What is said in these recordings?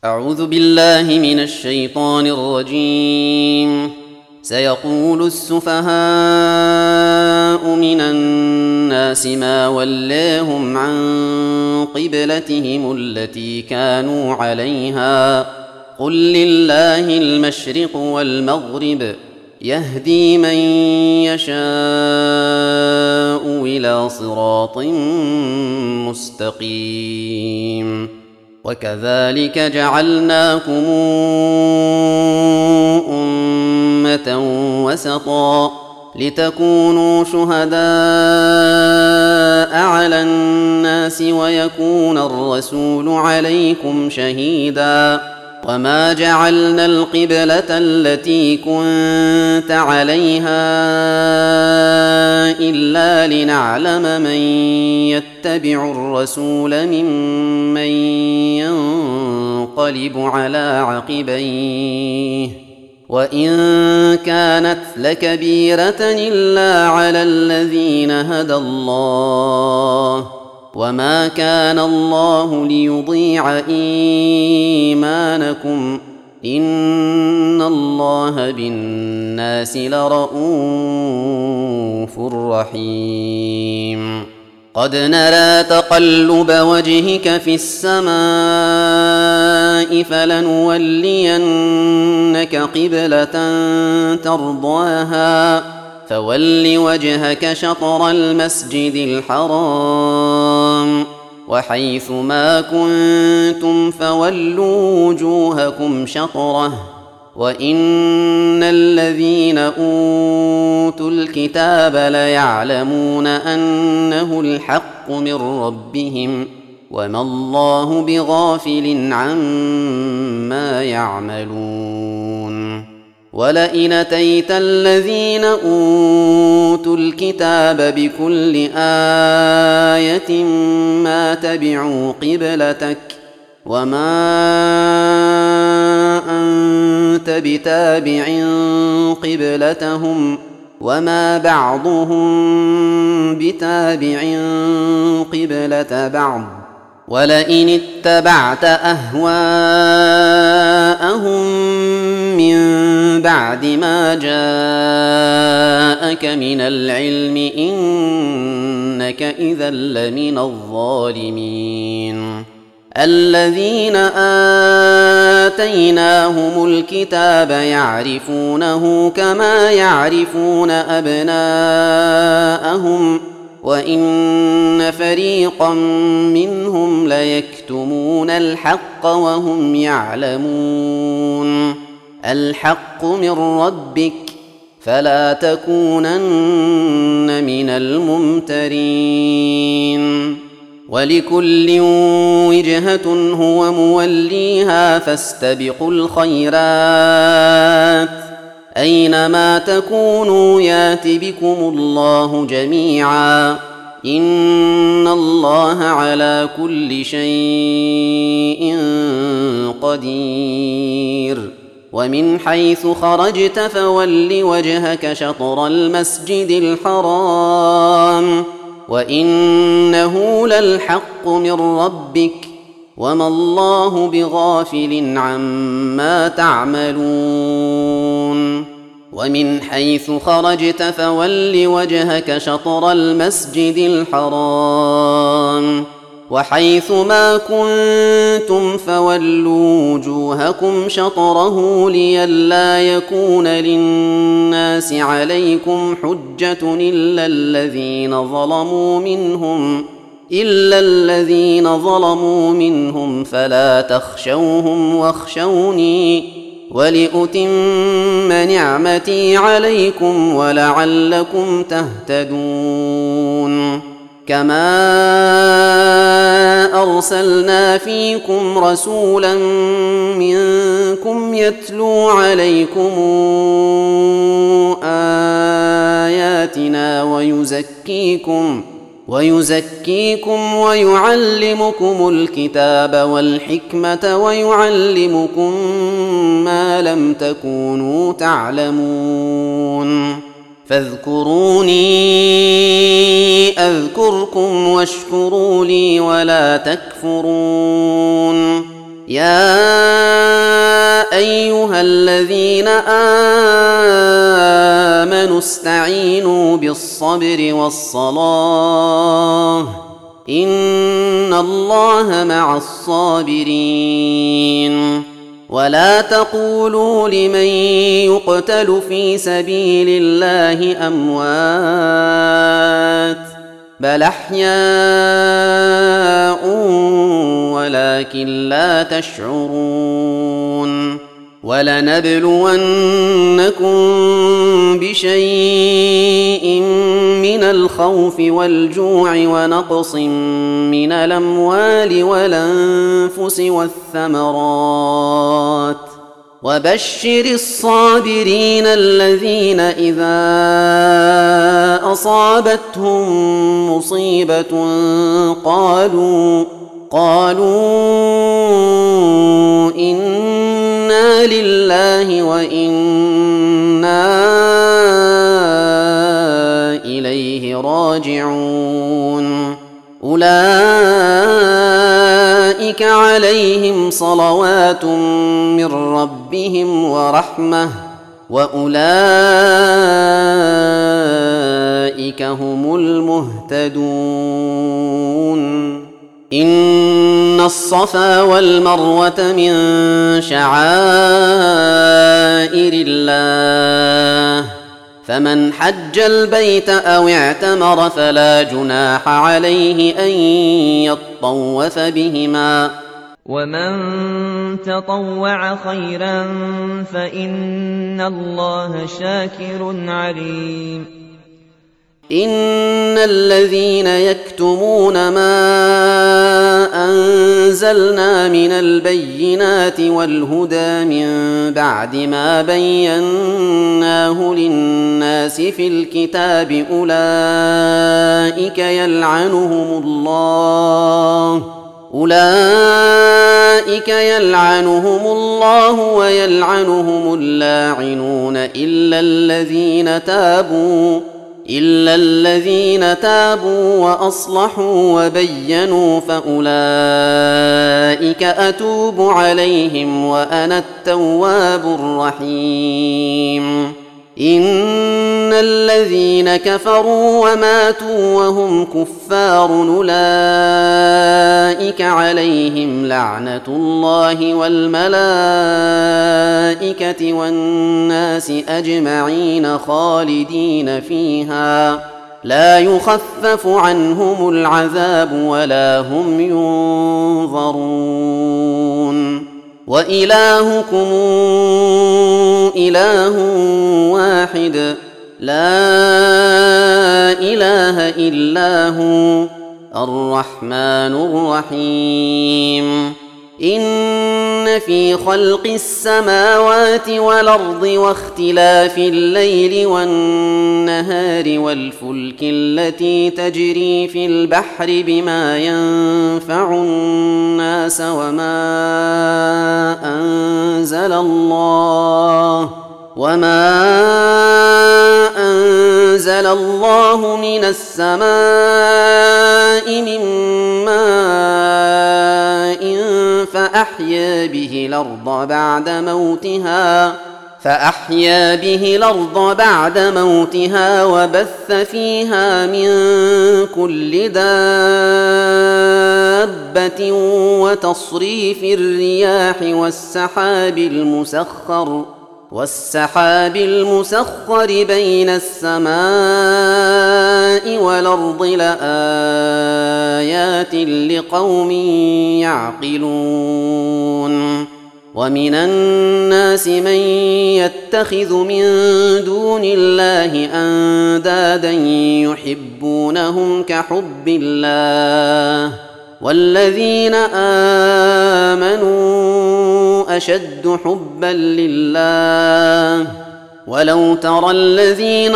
أعوذ بالله من الشيطان الرجيم. سيقول السفهاء من الناس ما ولاهم عن قبلتهم التي كانوا عليها قل لله المشرق والمغرب يهدي من يشاء إلى صراط مستقيم. وكذلك جعلناكم أمة وسطا لتكونوا شهداء على الناس ويكون الرسول عليكم شهيدا. وما جعلنا القبلة التي كنت عليها إلا لنعلم من يتبع الرسول ممن ينقلب على عقبيه وإن كانت لكبيرة إلا على الذين هدى الله وما كان الله ليضيع إيمانكم إن الله بالناس لرءوف رحيم. قد نرى تقلب وجهك في السماء فلنولينك قبلة ترضاها فول وجهك شطر المسجد الحرام وحيث ما كنتم فولوا وجوهكم شطره وإن الذين أوتوا الكتاب ليعلمون أنه الحق من ربهم وما الله بغافل عما يعملون. ولئن أتيت الذين أوتوا الكتاب بكل آية ما تبعوا قبلتك وما أنت بتابع قبلتهم وما بعضهم بتابع قبلة بعض ولئن اتبعت أهواءهم من بعد ما جاءك من العلم إنك إذا لمن الظالمين. الذين آتيناهم الكتاب يعرفونه كما يعرفون أبناءهم وإن فريقا منهم ليكتمون الحق وهم يعلمون. الحق من ربك فلا تكونن من الممترين. ولكل وجهة هو موليها فاستبقوا الخيرات أينما تكونوا يات بكم الله جميعا إن الله على كل شيء قدير. ومن حيث خرجت فول وجهك شطر المسجد الحرام وإنه للحق من ربك وما الله بغافل عما تعملون. ومن حيث خرجت فول وجهك شطر المسجد الحرام وحيث ما كنتم فولوا وجوهكم شطره لئلا يكون للناس عليكم حجة إلا الذين ظلموا منهم فلا تخشوهم واخشوني ولأتم نعمتي عليكم ولعلكم تهتدون. كما أرسلنا فيكم رسولا منكم يتلو عليكم آياتنا ويزكيكم ويعلمكم الكتاب والحكمة ويعلمكم ما لم تكونوا تعلمون. فاذكروني أذكركم واشكروا لي ولا تكفرون. يا أيها الذين آمنوا استعينوا بالصبر والصلاة إن الله مع الصابرين ولا تقولوا لمن يقتل في سبيل الله أموات بل أحياء ولكن لا تشعرون ولنبلونكم بشيء من الخوف والجوع ونقص من الأموال والأنفس والثمرات وبشر الصابرين الذين إذا أصابتهم مصيبة قالوا إنا لله وإنا إليه راجعون أولئك عليهم صلوات من ربهم ورحمة وأولئك هم المهتدون إن الصفا والمروة من شعائر الله فمن حج البيت أو اعتمر فلا جناح عليه أن يطوف بهما ومن تطوع خيرا فإن الله شاكر عليم إن الذين يكتمون ما أنزلنا من البينات والهدى من بعد ما بيناه للناس في الكتاب أولئك يلعنهم الله ويلعنهم اللاعنون إلا الذين تابوا وأصلحوا وبينوا فأولئك أتوب عليهم وأنا التواب الرحيم إن الذين كفروا وماتوا وهم كفار أولئك عليهم لعنة الله والملائكة والناس أجمعين خالدين فيها لا يخفف عنهم العذاب ولا هم ينظرون وإلهكم إله واحد لا إله إلا هو الرحمن الرحيم إن في خلق السماوات والأرض واختلاف الليل والنهار والفلك التي تجري في البحر بما ينفع الناس وما أنزل الله من السماء من ماء فأحيا به الأرض بعد موتها وبث فيها من كل دابة وتصريف الرياح والسحاب المسخر بين السماء والأرض لآيات لقوم يعقلون ومن الناس من يتخذ من دون الله أندادا يحبونهم كحب الله والذين آمنوا أشد حبا لله ولو ترى الذين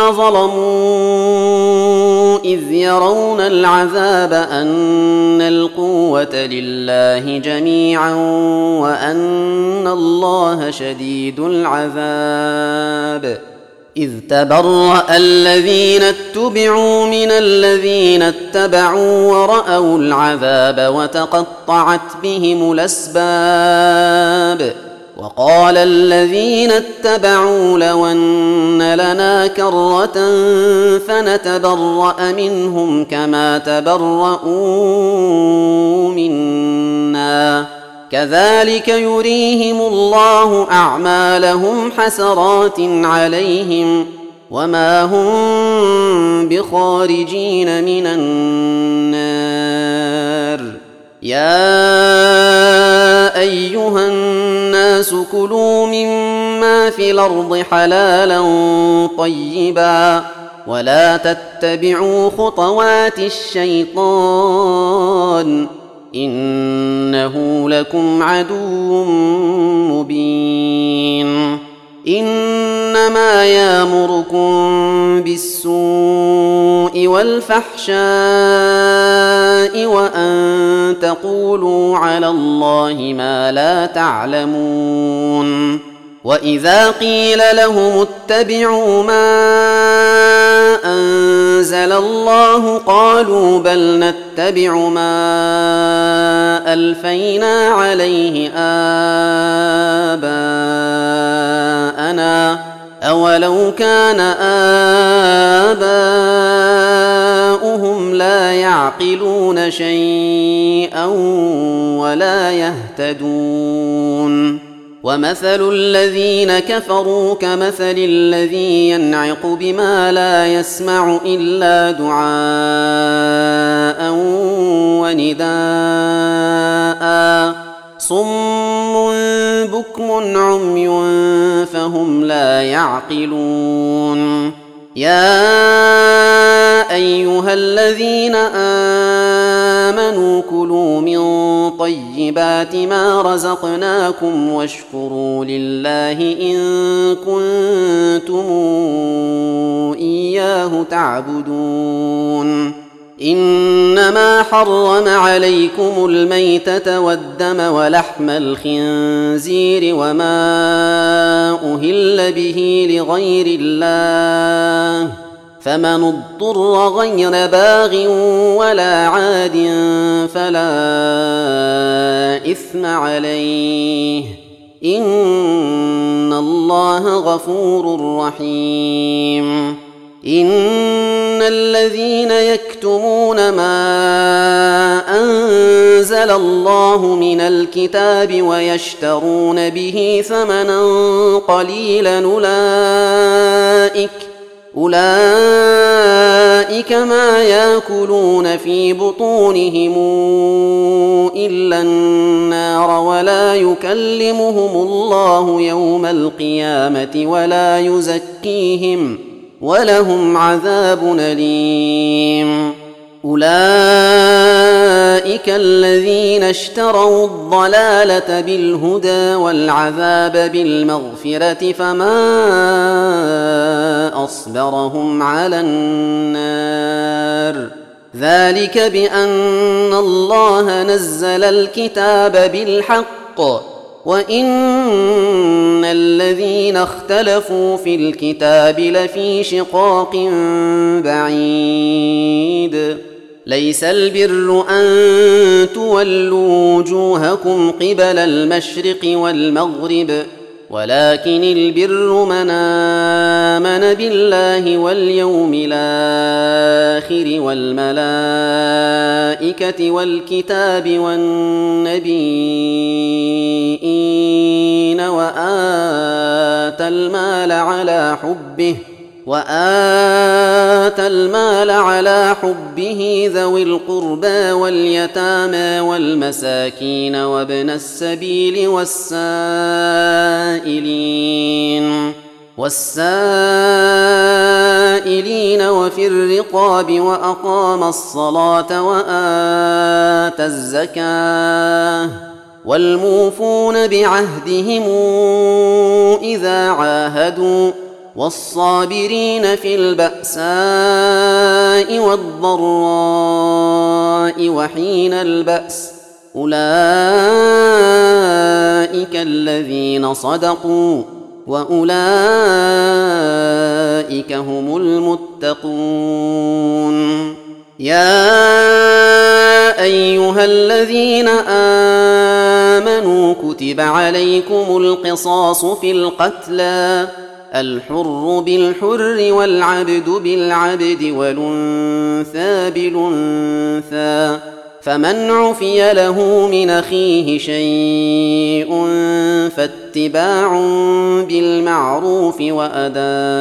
ظلموا إذ يرون العذاب أن القوة لله جميعا وأن الله شديد العذاب إذ تبرأ الذين اتبعوا من الذين اتبعوا ورأوا العذاب وتقطعت بهم الأسباب وقال الذين اتبعوا لو أن لنا كرة فنتبرأ منهم كما تبرؤوا منا كذلك يريهم الله أعمالهم حسرات عليهم وما هم بخارجين من النار يا أيها الناس كلوا مما في الأرض حلالا طيبا ولا تتبعوا خطوات الشيطان إنه لكم عدو مبين إنما يأمركم بالسوء والفحشاء وأن تقولوا على الله ما لا تعلمون وإذا قيل لهم اتبعوا ما أنزل الله قالوا بل نتبع ما ألفينا عليه آباءنا أولو كان آباؤهم لا يعقلون شيئا ولا يهتدون ومثل الذين كفروا كمثل الذي ينعق بما لا يسمع إلا دعاء ونداء صم بكم عمي فهم لا يعقلون يا أيها الذين آمنوا كلوا من طيبات ما رزقناكم واشكروا لله إن كنتم إياه تعبدون إنما حرم عليكم الميتة والدم ولحم الخنزير وما أهل به لغير الله فمن اضطر غير باغ ولا عاد فلا إثم عليه إن الله غفور رحيم إن الذين يكتمون ما أنزل الله من الكتاب ويشترون به ثمنا قليلا أولئك ما يأكلون في بطونهم إلا النار ولا يكلمهم الله يوم القيامة ولا يزكيهم ولهم عذاب أليم أولئك الذين اشتروا الضلالة بالهدى والعذاب بالمغفرة فما أصبرهم على النار ذلك بأن الله نزل الكتاب بالحق وإن الذين اختلفوا في الكتاب لفي شقاق بعيد ليس البر أن تولوا وجوهكم قبل المشرق والمغرب ولكن البر من آمن بالله واليوم الآخر والملائكة والكتاب والنبيين وآتى المال على حبه ذوي القربى واليتامى والمساكين وابن السبيل والسائلين وفي الرقاب وأقام الصلاة وآتى الزكاة والموفون بعهدهم إذا عاهدوا والصابرين في البأساء والضراء وحين البأس أولئك الذين صدقوا وأولئك هم المتقون. يا أيها الذين آمنوا كتب عليكم القصاص في القتلى، الحر بالحر والعبد بالعبد والأنثى بالأنثى، فمن عفي له من أخيه شيء فاتباع بالمعروف وأداء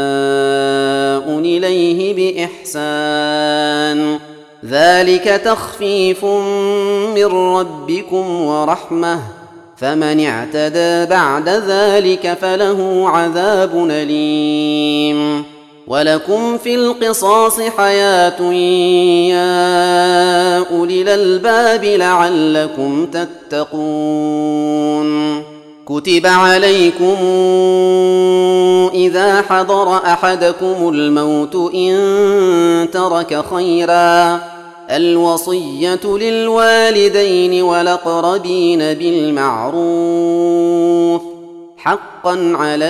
إليه بإحسان، ذلك تخفيف من ربكم ورحمة، فمن اعتدى بعد ذلك فله عذاب أليم. ولكم في القصاص حياة يا أولي الألباب لعلكم تتقون. كتب عليكم إذا حضر أحدكم الموت إن ترك خيرا الوصية للوالدين والأقربين بالمعروف حقا على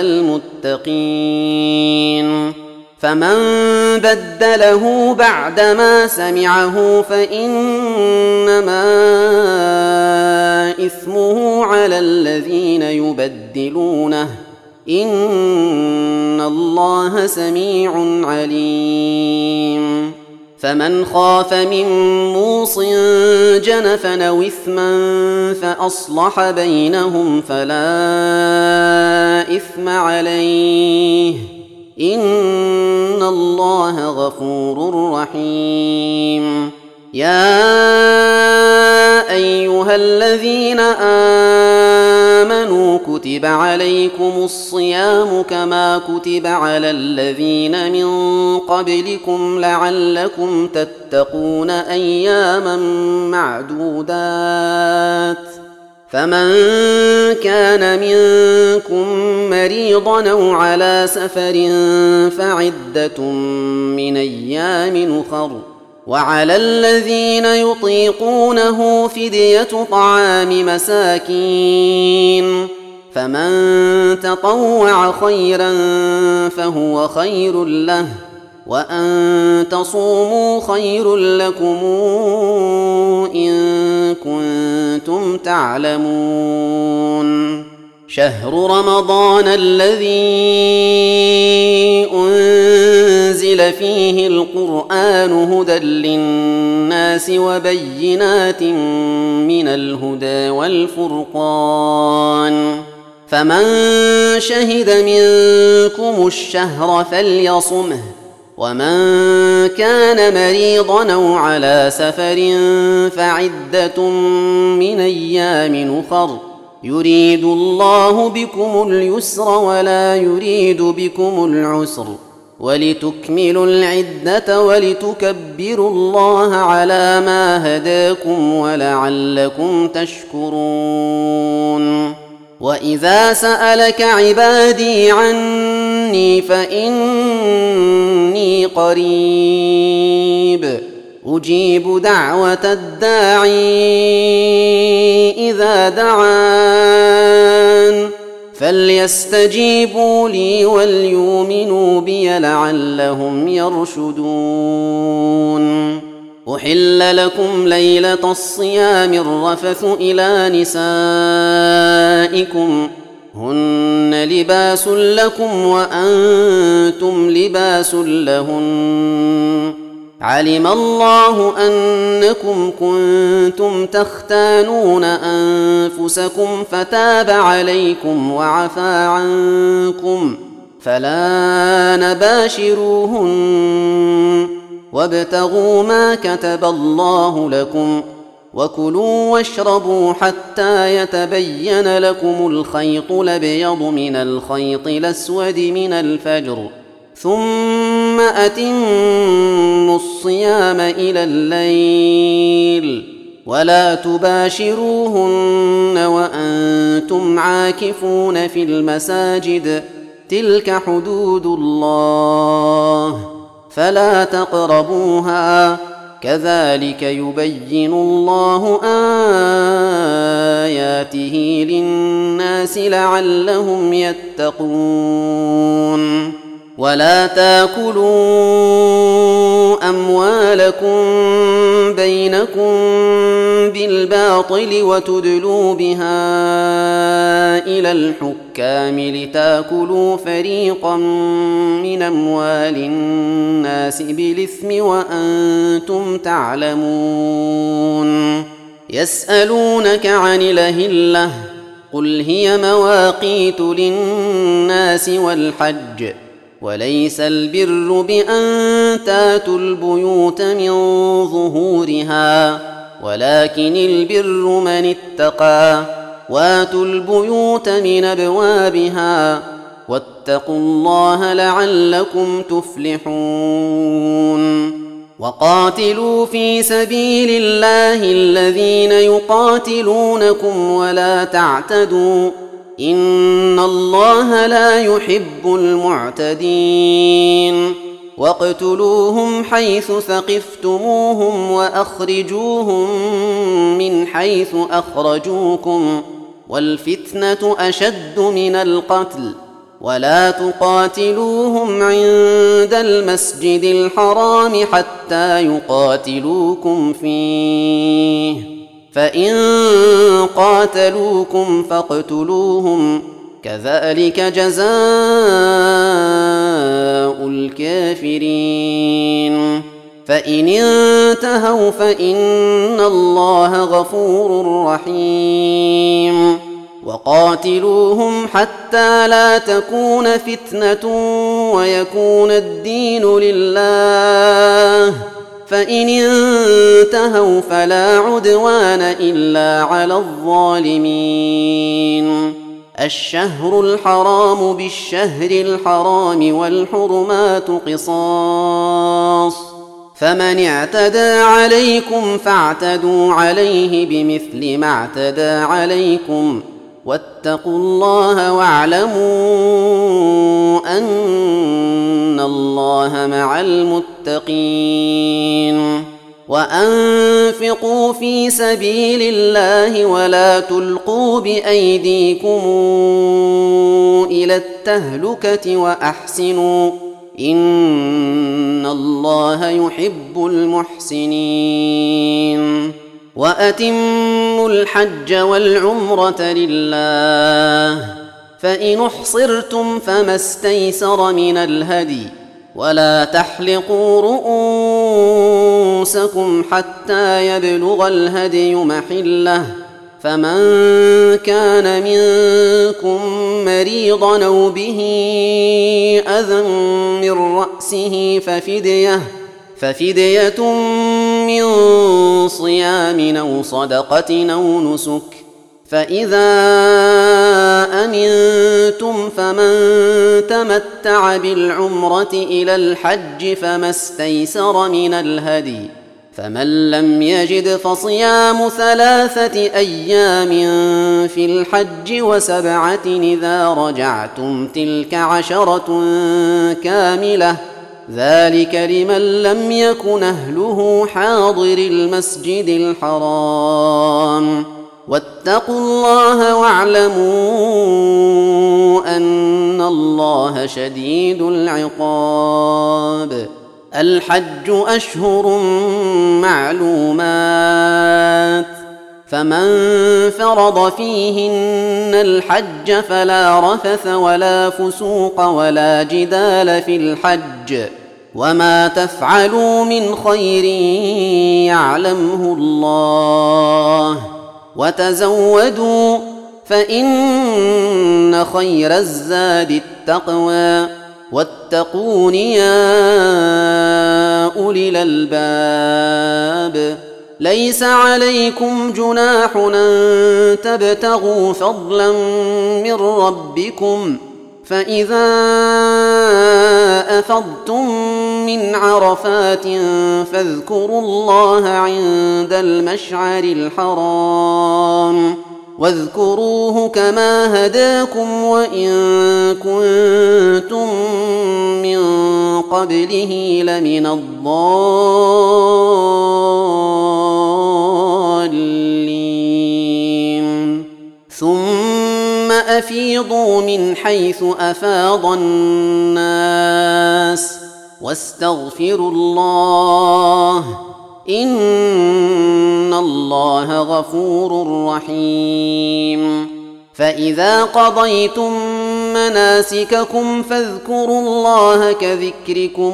المتقين، فمن بدله بعدما سمعه فإنما إثمه على الذين يبدلونه، إن الله سميع عليم. فمن خاف من موص جنفا أو إثما فأصلح بينهم فلا إثم عليه، إن الله غفور رحيم. يا أيها الذين آمنوا كتب عليكم الصيام كما كتب على الذين من قبلكم لعلكم تتقون أياما معدودات، فمن كان منكم مريضا أو على سفر فعدة من أيام أخر، وعلى الذين يطيقونه فدية طعام مساكين، فمن تطوع خيرا فهو خير له، وأن تصوموا خير لكم إن كنتم تعلمون. شهر رمضان الذي أنزل فيه القرآن هدى للناس وبينات من الهدى والفرقان، فمن شهد منكم الشهر فليصمه، ومن كان مريضا أو على سفر فعدة من أيام أخر، يريد الله بكم اليسر ولا يريد بكم العسر، ولتكملوا العدة ولتكبروا الله على ما هداكم ولعلكم تشكرون. وإذا سألك عبادي عني فإني قريب أجيب دعوة الداعي إذا دعان، فليستجيبوا لي وليؤمنوا بي لعلهم يرشدون. أحل لكم ليلة الصيام الرفث إلى نسائكم هن لباس لكم وأنتم لباس لهن، علم الله أنكم كنتم تختانون أنفسكم فتاب عليكم وعفى عنكم، فلا نباشروهن وابتغوا ما كتب الله لكم، وكلوا واشربوا حتى يتبين لكم الخيط الأبيض من الخيط الأسود من الفجر، ثم أتموا الصيام إلى الليل، ولا تباشروهن وأنتم عاكفون في المساجد، تلك حدود الله فلا تقربوها، كذلك يبين الله آياته للناس لعلهم يتقون ولا تاكلوا أموالكم بينكم بالباطل وتدلوا بها إلى الحكام لتاكلوا فريقا من أموال الناس بالإثم وأنتم تعلمون يسألونك عن الأهلة قل هي مواقيت للناس والحج وليس البر بأن تاتوا البيوت من ظهورها ولكن البر من اتقى واتوا البيوت من أبوابها واتقوا الله لعلكم تفلحون وقاتلوا في سبيل الله الذين يقاتلونكم ولا تعتدوا إن الله لا يحب المعتدين واقتلوهم حيث ثقفتموهم وأخرجوهم من حيث أخرجوكم والفتنة أشد من القتل ولا تقاتلوهم عند المسجد الحرام حتى يقاتلوكم فيه فإن قاتلوكم فاقتلوهم كذلك جزاء الكافرين فإن انتهوا فإن الله غفور رحيم وقاتلوهم حتى لا تكون فتنة ويكون الدين لله فإن انتهوا فلا عدوان إلا على الظالمين الشهر الحرام بالشهر الحرام والحرمات قصاص فمن اعتدى عليكم فاعتدوا عليه بمثل ما اعتدى عليكم واتقوا الله واعلموا أن الله مع المتقين وأنفقوا في سبيل الله ولا تلقوا بأيديكم إلى التهلكة وأحسنوا إن الله يحب المحسنين وأتموا الحج والعمرة لله فإن احصرتم فما استيسر من الهدي ولا تحلقوا رؤوسكم حتى يبلغ الهدي محله فمن كان منكم مريضا أو به أذى من رأسه ففدية من صيام أو صدقة أو نسك فإذا أمنتم فمن تمتع بالعمرة إلى الحج فما استيسر من الهدي فمن لم يجد فصيام 3 أيام في الحج و7 إذا رجعتم تلك 10 كاملة ذلك لمن لم يكن أهله حاضر المسجد الحرام واتقوا الله واعلموا أن الله شديد العقاب الحج أشهر معلومات فمن فرض فيهن الحج فلا رفث ولا فسوق ولا جدال في الحج وما تفعلوا من خير يعلمه الله وتزودوا فإن خير الزاد التقوى واتقون يا أولي الألباب ليس عليكم جناح أن تبتغوا فضلا من ربكم فإذا أفضتم من عرفات فاذكروا الله عند المشعر الحرام واذكروه كما هداكم وإن كنتم من قبله لمن الضالين ثم أفيضوا من حيث أفاض الناس واستغفروا الله إن الله غفور رحيم فإذا قضيتم مناسككم فاذكروا الله كذكركم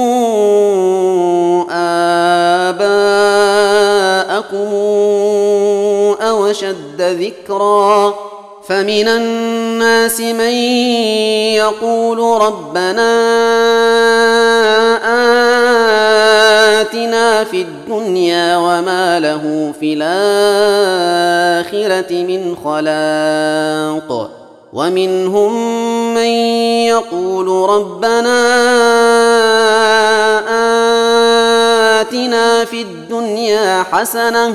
آباءكم أو أشد ذكرا فمن الناس من يقول ربنا آتنا في الدنيا وما له في الآخرة من خلاق ومنهم من يقول ربنا آتنا في الدنيا حسنة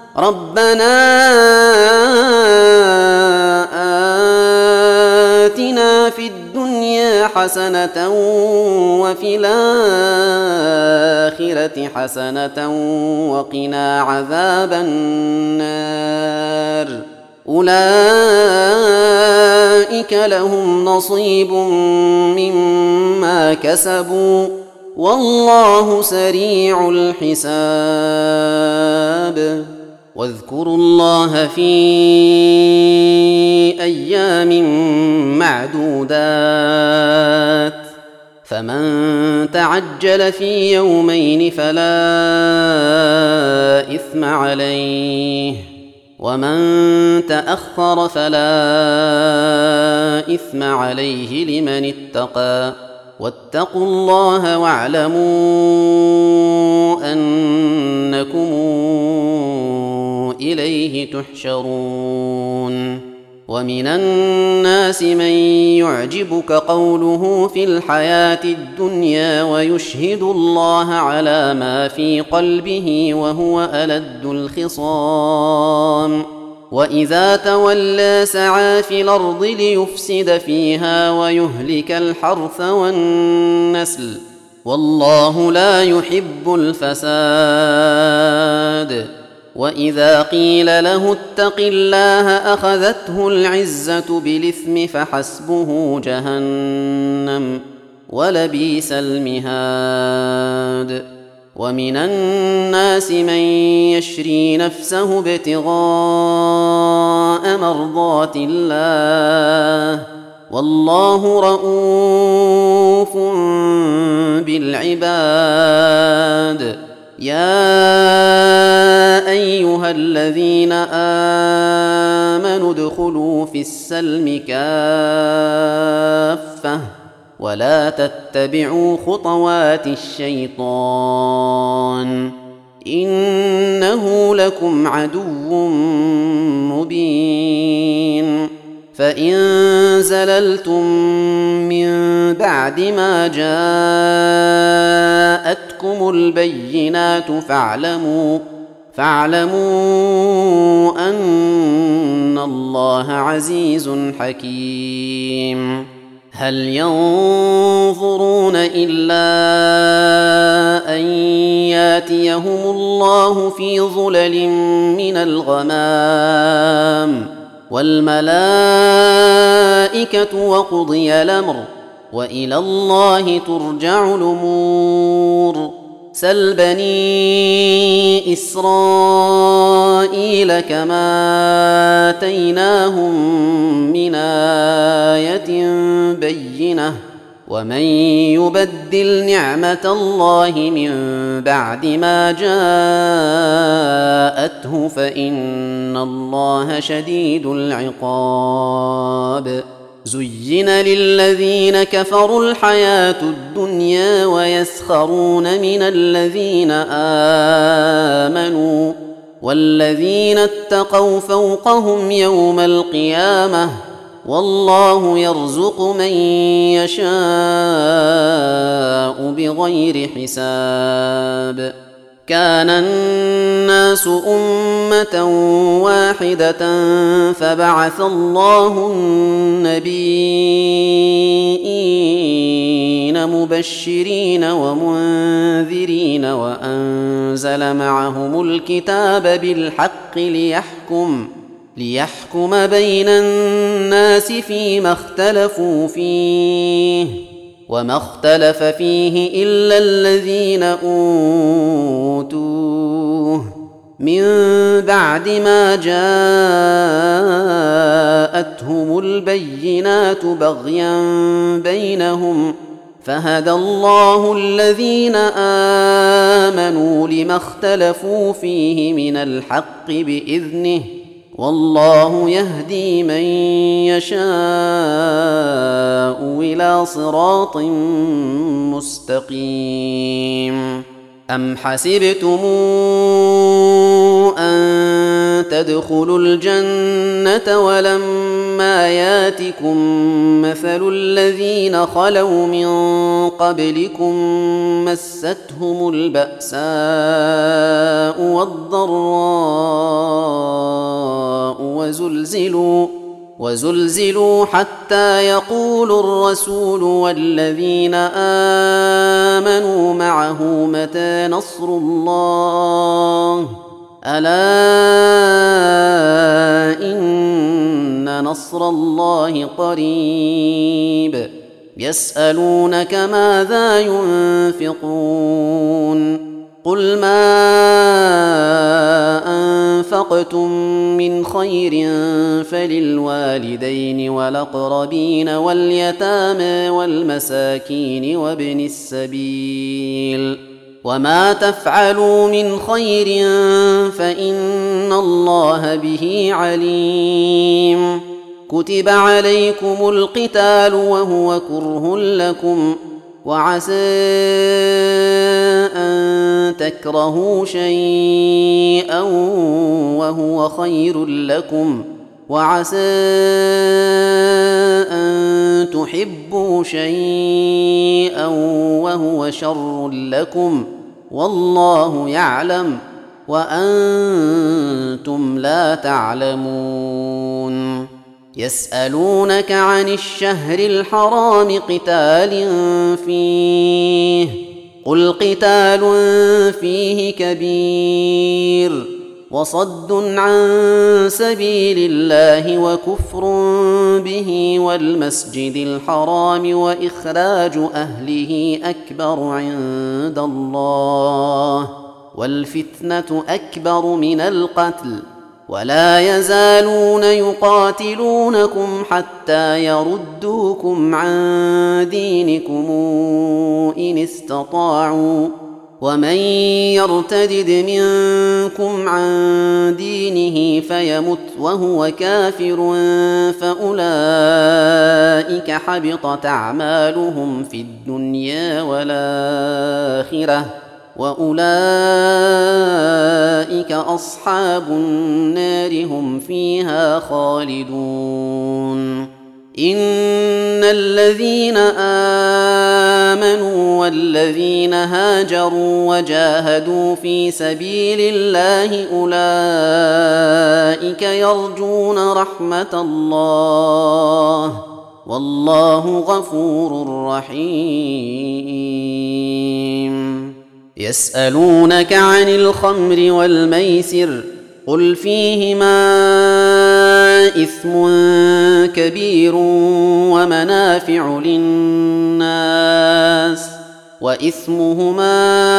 وفي الآخرة حسنة وقنا عذاب النار أولئك لهم نصيب مما كسبوا والله سريع الحساب واذكروا الله في أيام معدودات فمن تعجل في يومين فلا إثم عليه ومن تأخر فلا إثم عليه لمن اتقى واتقوا الله واعلموا أنكم إليه تحشرون ومن الناس من يعجبك قوله في الحياة الدنيا ويشهد الله على ما في قلبه وهو ألد الخصام وإذا تولى سعى في الأرض ليفسد فيها ويهلك الحرث والنسل والله لا يحب الفساد وإذا قيل له اتق الله أخذته العزة بالإثم فحسبه جهنم ولبئس المهاد ومن الناس من يشري نفسه ابتغاء مرضات الله والله رءوف بالعباد يا أيها الذين آمنوا ادخلوا في السلم كافة ولا تتبعوا خطوات الشيطان إنه لكم عدو مبين فإن زللتم من بعد ما جاءتكم البينات فاعلموا أن الله عزيز حكيم هل ينظرون إلا أن ياتيهم الله في ظلل من الغمام والملائكة وقضي الأمر وإلى الله ترجع الأمور سل بني إسرائيل كما آتيناهم من آية بينة ومن يبدل نعمة الله من بعد ما جاءته فإن الله شديد العقاب زين للذين كفروا الحياة الدنيا ويسخرون من الذين آمنوا والذين اتقوا فوقهم يوم القيامة والله يرزق من يشاء بغير حساب كان الناس أمة واحدة فبعث الله النبيين مبشرين ومنذرين وأنزل معهم الكتاب بالحق ليحكم بين الناس فيما اختلفوا فيه وما اختلف فيه إلا الذين أوتوه من بعد ما جاءتهم البينات بغيا بينهم فهدى الله الذين آمنوا لما اختلفوا فيه من الحق بإذنه والله يهدي من يشاء إلى صراط مستقيم أم حسبتم أن تدخلوا الجنة ولما ياتكم مثل الذين خلوا من قبلكم مستهم البأساء والضراء وزلزلوا حتى يقول الرسول والذين آمنوا معه متى نصر الله ألا إن نصر الله قريب يسألونك ماذا ينفقون قل ما أنفقتم من خير فللوالدين والأقربين واليتامى والمساكين وابن السبيل وما تفعلوا من خير فإن الله به عليم كتب عليكم القتال وهو كره لكم وعسى أن تكرهوا شيئا وهو خير لكم وعسى أن تحبوا شيئا وهو شر لكم والله يعلم وأنتم لا تعلمون يسألونك عن الشهر الحرام قتال فيه قل قتال فيه كبير وصد عن سبيل الله وكفر به والمسجد الحرام وإخراج أهله أكبر عند الله والفتنة أكبر من القتل ولا يزالون يقاتلونكم حتى يردوكم عن دينكم إن استطاعوا ومن يرتدد منكم عن دينه فيمت وهو كافر فأولئك حبطت أعمالهم في الدنيا والآخرة وأولئك أصحاب النار هم فيها خالدون إن الذين آمنوا والذين هاجروا وجاهدوا في سبيل الله أولئك يرجون رحمة الله والله غفور رحيم يسألونك عن الخمر والميسر قل فيهما إثم كبير ومنافع للناس وإثمهما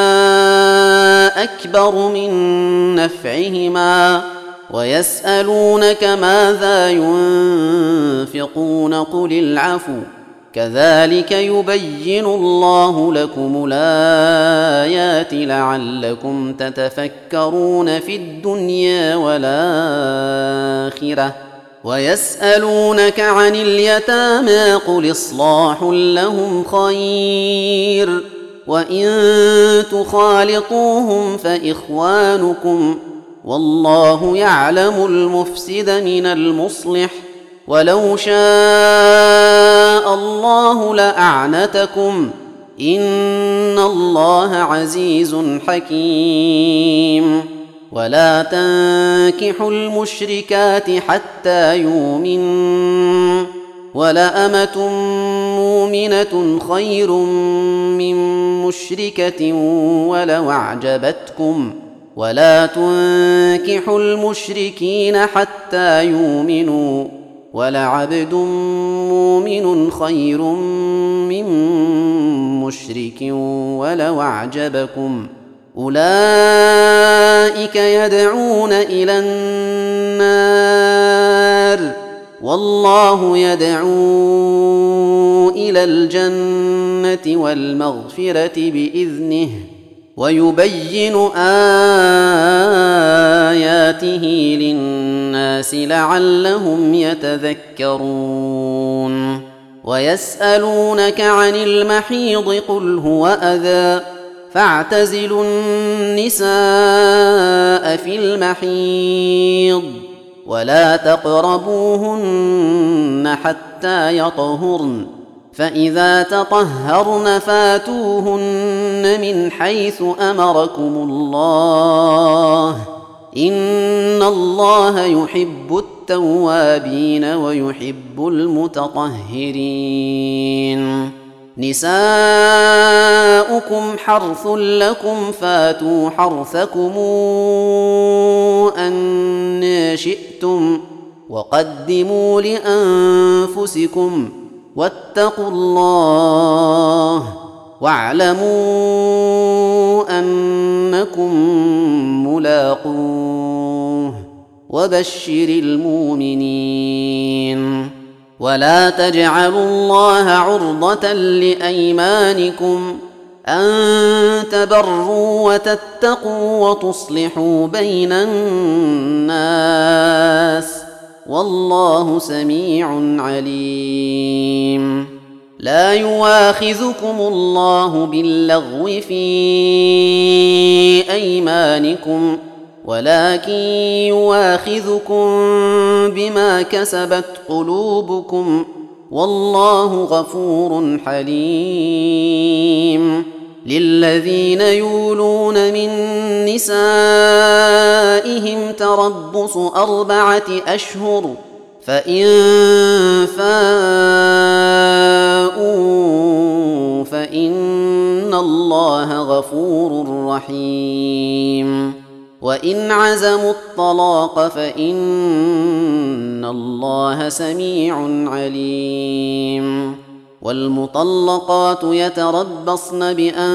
أكبر من نفعهما ويسألونك ماذا ينفقون قل العفو كذلك يبين الله لكم الآيات لعلكم تتفكرون في الدنيا والآخرة ويسألونك عن اليتامى قل إصلاح لهم خير وإن تخالطوهم فإخوانكم والله يعلم المفسد من المصلح ولو شاء الله لأعنتكم إن الله عزيز حكيم. ولا تنكحوا المشركات حتى يؤمنوا، ولأمة مؤمنة خير من مشركة ولو أعجبتكم. ولا تنكحوا المشركين حتى يؤمنوا، ولعبد مؤمن خير من مشرك ولو أعجبكم. أولئك يدعون إلى النار، والله يدعو إلى الجنة والمغفرة بإذنه، ويبين آياته للناس لعلهم يتذكرون. ويسألونك عن المحيض قل هو أذى فاعتزلوا النساء في المحيض ولا تقربوهن حتى يطهرن، فإذا تطهرن فاتوهن من حيث أمركم الله، إن الله يحب التوابين ويحب المتطهرين. نساؤكم حرث لكم فاتوا حرثكم أن شئتم، وقدموا لأنفسكم واتقوا الله واعلموا أنكم ملاقوه، وبشر المؤمنين. ولا تجعلوا الله عرضة لأيمانكم أن تبروا وتتقوا وتصلحوا بين الناس، والله سميع عليم. لا يواخذكم الله باللغو في أيمانكم، ولكن يواخذكم بما كسبت قلوبكم، والله غفور حليم. للذين يولون من نسائهم تربص 4 أشهر، فإن فاءوا فإن الله غفور رحيم. وإن عزموا الطلاق فإن الله سميع عليم. والمطلقات يتربصن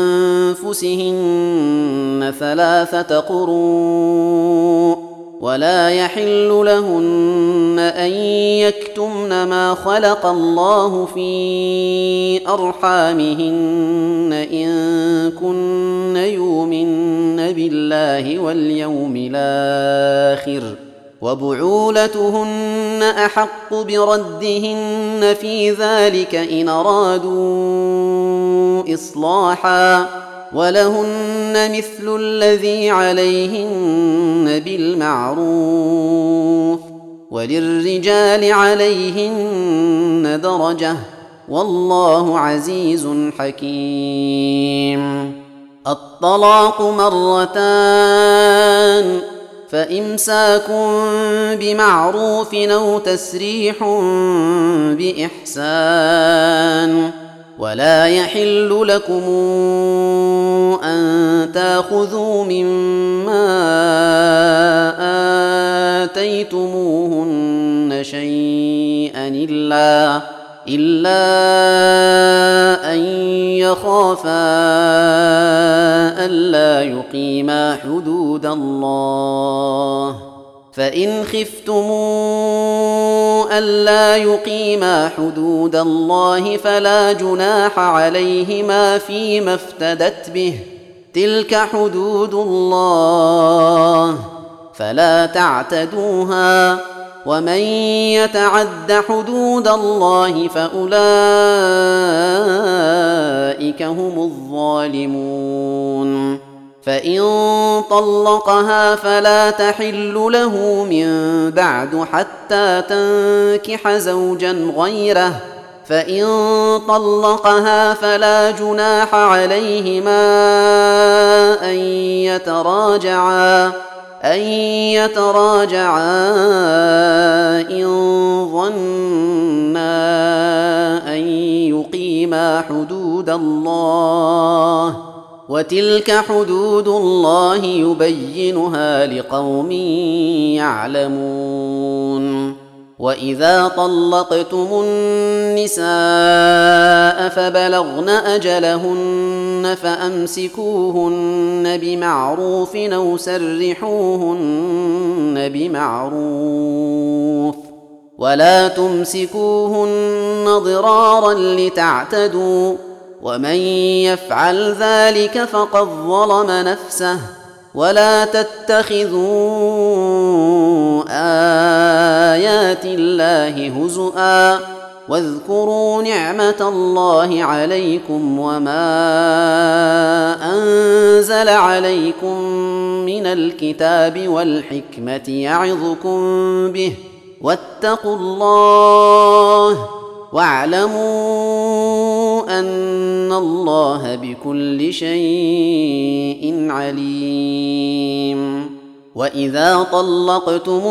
بأنفسهن 3 قروء، ولا يحل لهن أن يكتمن ما خلق الله في أرحامهن إن كن يؤمن بالله واليوم الآخر، وبعولتهن أحق بردهن في ذلك إن أرادوا إصلاحا، ولهن مثل الذي عليهن بالمعروف، وللرجال عليهن درجة، والله عزيز حكيم. الطلاق 2، فإمساك بمعروف أو تسريح بإحسان. ولا يحل لكم أن تأخذوا مما آتيتموهن شيئا إلا أن يخافا ألا يقيما حدود الله، فإن خفتموا ألا يقيما حدود الله فلا جناح عليهما فيما افتدت به، تلك حدود الله فلا تعتدوها، ومن يتعد حدود الله فأولئك هم الظالمون. فإن طلقها فلا تحل له من بعد حتى تنكح زوجا غيره، فإن طلقها فلا جناح عليهما أن يتراجعا إن ظنا أن يقيما حدود الله، وتلك حدود الله يبينها لقوم يعلمون. وإذا طلقتم النساء فبلغن أجلهن فأمسكوهن بمعروف أو سرحوهن بمعروف، ولا تمسكوهن ضرارا لتعتدوا، ومن يفعل ذلك فقد ظلم نفسه. ولا تتخذوا آيات الله هزؤا، واذكروا نعمة الله عليكم وما أنزل عليكم من الكتاب والحكمة يعظكم به، واتقوا الله واعلموا أن الله بكل شيء عليم. وإذا طلقتم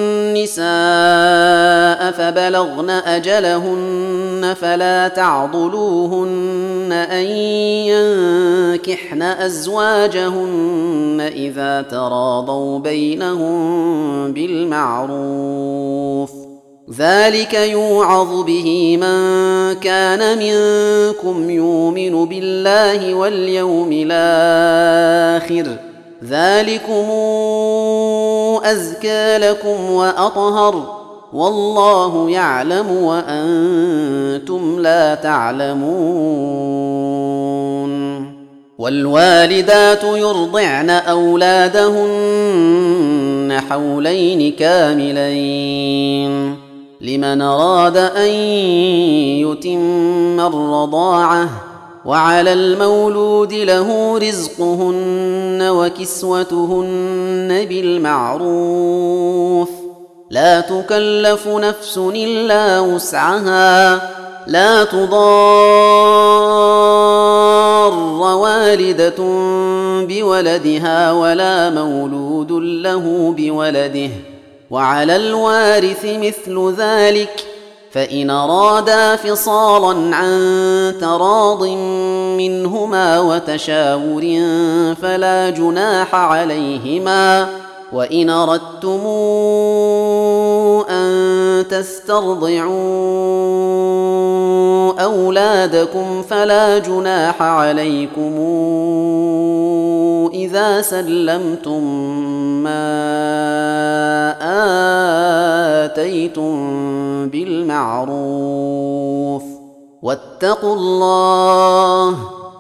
النساء فبلغن أجلهن فلا تعضلوهن أن ينكحن أزواجهن إذا تراضوا بينهم بالمعروف، ذلك يوعظ به من كان منكم يؤمن بالله واليوم الآخر، ذلكم أزكى لكم وأطهر، والله يعلم وأنتم لا تعلمون. والوالدات يرضعن أولادهن حولين كاملين لمن أراد أن يتم الرضاعة، وعلى المولود له رزقهن وكسوتهن بالمعروف، لا تكلف نفس إلا وسعها، لا تضار والدة بولدها ولا مولود له بولده، وعلى الوارث مثل ذلك، فإن أرادا فصالا عن تراض منهما وتشاور فلا جناح عليهما. وإن أردتم أن تسترضعوا أولادكم فلا جناح عليكم إذا سلمتم ما آتيتم بالمعروف، واتقوا الله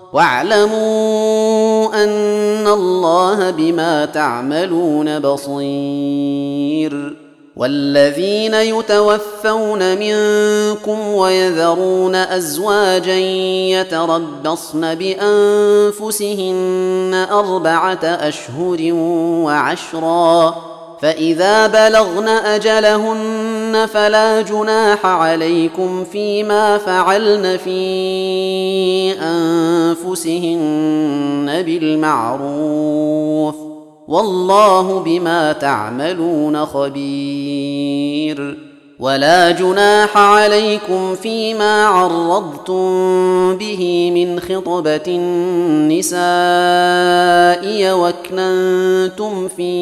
واعلموا أن الله بما تعملون بصير. والذين يتوفون منكم ويذرون أزواجا يتربصن بأنفسهن 4 أشهر وعشرا، فإذا بلغن أجلهن فلا جناح عليكم فيما فعلن في أنفسهن بالمعروف، والله بما تعملون خبير. ولا جناح عليكم فيما عرضتم به من خطبة النساء وأكننتم في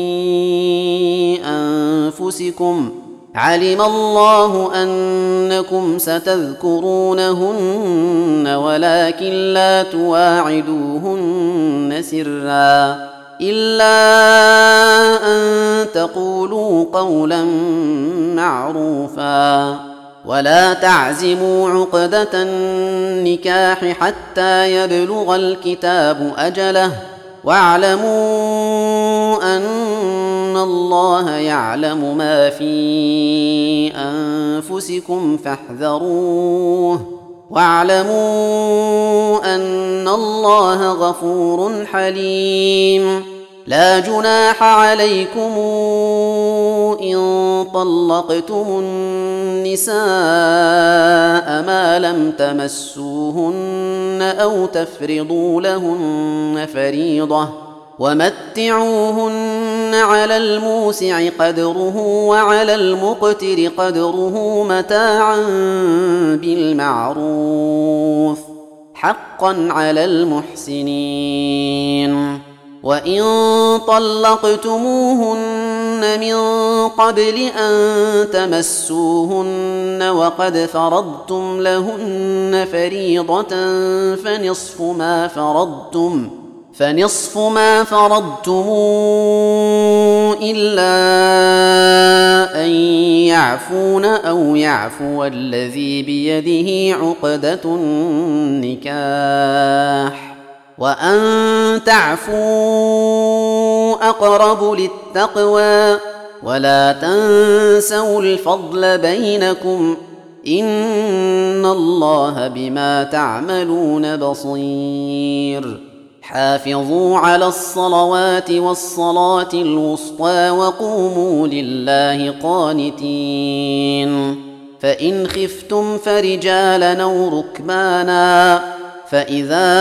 أنفسكم، علم الله أنكم ستذكرونهن ولكن لا تواعدوهن سرا إلا أن تقولوا قولا معروفا. ولا تعزموا عقدة النكاح حتى يبلغ الكتاب أجله، واعلموا أن الله يعلم ما في أنفسكم فاحذروه، واعلموا أن الله غفور حليم. لا جناح عليكم إن طلقتم النساء ما لم تمسوهن أو تفرضوا لهن فريضة ومتعوهن على الموسع قدره وعلى المقتر قدره متاعا بالمعروف حقا على المحسنين. وإن طلقتموهن من قبل أن تمسوهن وقد فرضتم لهن فريضة فنصف ما فرضتم إلا أن يعفون أو يعفو الذي بيده عقدة النكاح وأن تعفوا أقرب للتقوى ولا تنسوا الفضل بينكم إن الله بما تعملون بصير. حافظوا على الصلوات والصلاة الوسطى وقوموا لله قانتين. فإن خفتم فرجالا أو ركبانا فإذا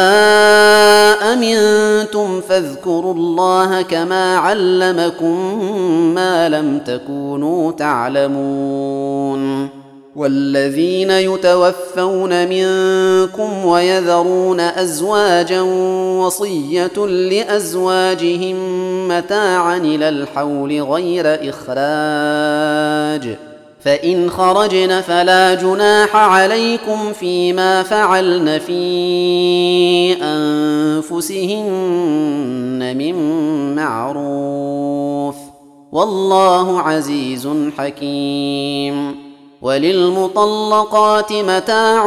أمنتم فاذكروا الله كما علمكم ما لم تكونوا تعلمون. والذين يتوفون منكم ويذرون أزواجا وصية لأزواجهم متاعا إلى الحول غير إخراج فإن خرجن فلا جناح عليكم فيما فعلن في أنفسهن من معروف والله عزيز حكيم. وللمطلقات متاع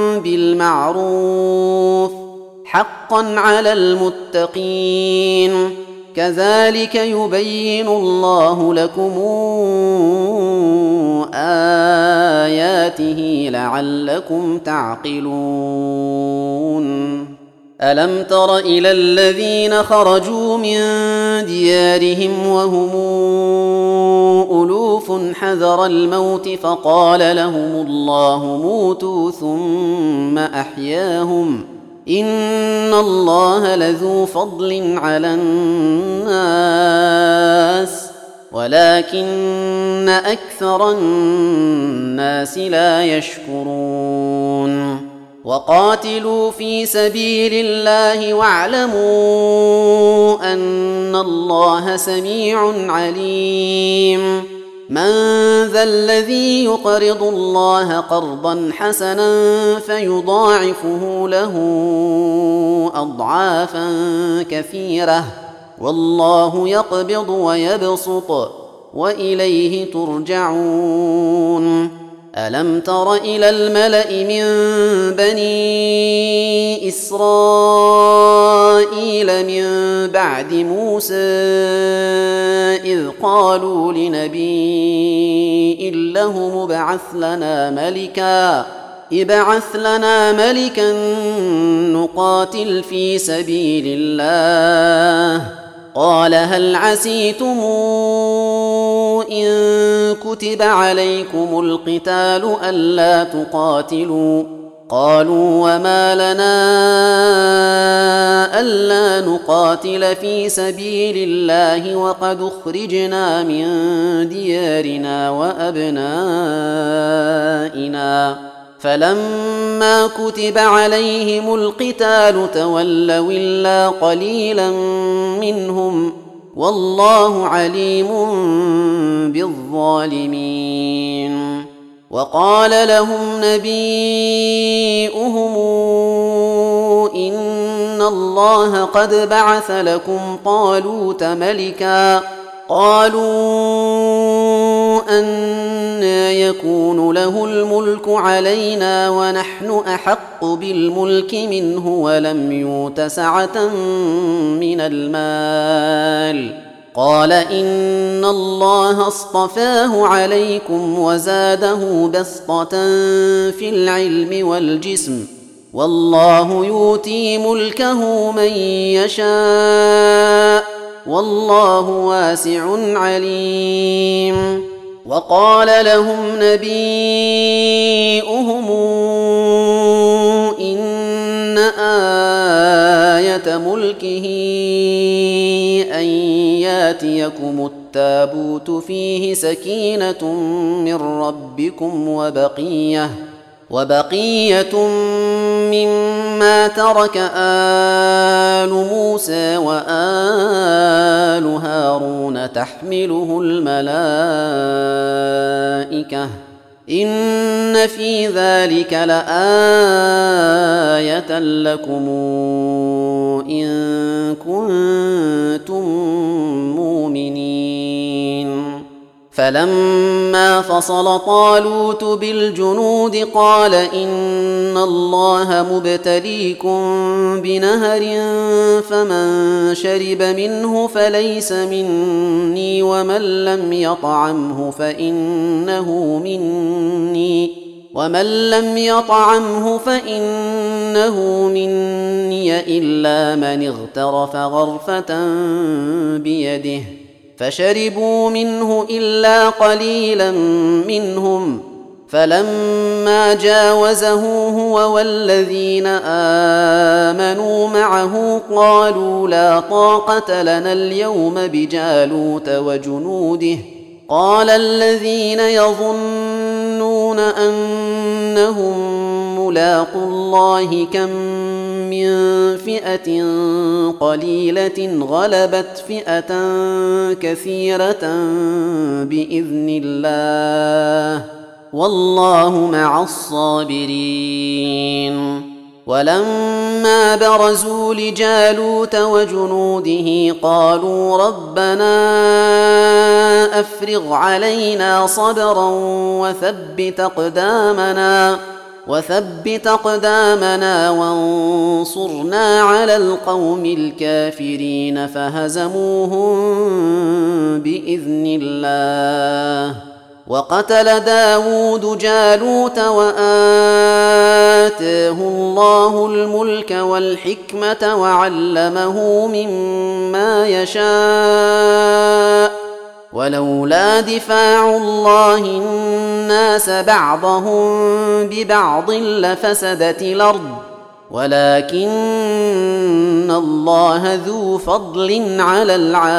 بالمعروف حقا على المتقين كذلك يبين الله لكم آياته لعلكم تعقلون. ألم تر إلى الذين خرجوا من ديارهم وهم ألوف حذر الموت فقال لهم الله موتوا ثم أحياهم إن الله لذو فضل على الناس ولكن أكثر الناس لا يشكرون. وقاتلوا في سبيل الله واعلموا أن الله سميع عليم. من ذا الذي يقرض الله قرضا حسنا فيضاعفه له أضعافا كثيرة والله يقبض ويبسط وإليه ترجعون. ألم تر إلى الملأ من بني إسرائيل من بعد موسى إذ قالوا لنبي له ابعث لنا ملكا نقاتل في سبيل الله قال هل عسيتم إن كتب عليكم القتال ألا تقاتلوا قالوا وما لنا ألا نقاتل في سبيل الله وقد أخرجنا من ديارنا وأبنائنا فلما كتب عليهم القتال تولوا إلا قليلا منهم والله عليم بالظالمين. وقال لهم نبيؤهم إن الله قد بعث لكم طالوت ملكا قالوا أنى يكون له الملك علينا ونحن أحق بالملك منه ولم يؤت سعة من المال قال إن الله اصطفاه عليكم وزاده بسطة في العلم والجسم والله يؤتي ملكه من يشاء والله واسع عليم. وقال لهم نبيؤهم ملكه أن ياتيكم التابوت فيه سكينة من ربكم وبقية مما ترك آل موسى وآل هارون تحمله الملائكة إن في ذلك لآية لكم إن كنتم مؤمنين. فلما فصل طالوت بالجنود قال إن الله مبتليكم بنهر فمن شرب منه فليس مني ومن لم يطعمه فإنه مني إلا من اغترف غرفة بيده فشربوا منه إلا قليلا منهم. فلما جاوزه هو والذين آمنوا معه قالوا لا طاقة لنا اليوم بجالوت وجنوده. قال الذين يظنون أنهم ملاقو الله كم من فئة قليلة غلبت فئة كثيرة بإذن الله والله مع الصابرين. ولما برزوا لجالوت وجنوده قالوا ربنا أفرغ علينا صبرا وثبت أقدامنا وانصرنا على القوم الكافرين فهزموهم بإذن الله. وقتل داود جالوت وآتاه الله الملك والحكمة وعلمه مما يشاء ولولا دفاع الله الناس بعضهم ببعض لفسدت الأرض ولكن الله ذو فضل على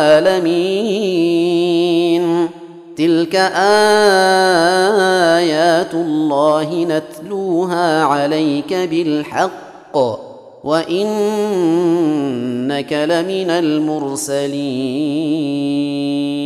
العالمين. تلك آيات الله نتلوها عليك بالحق وإنك لمن المرسلين.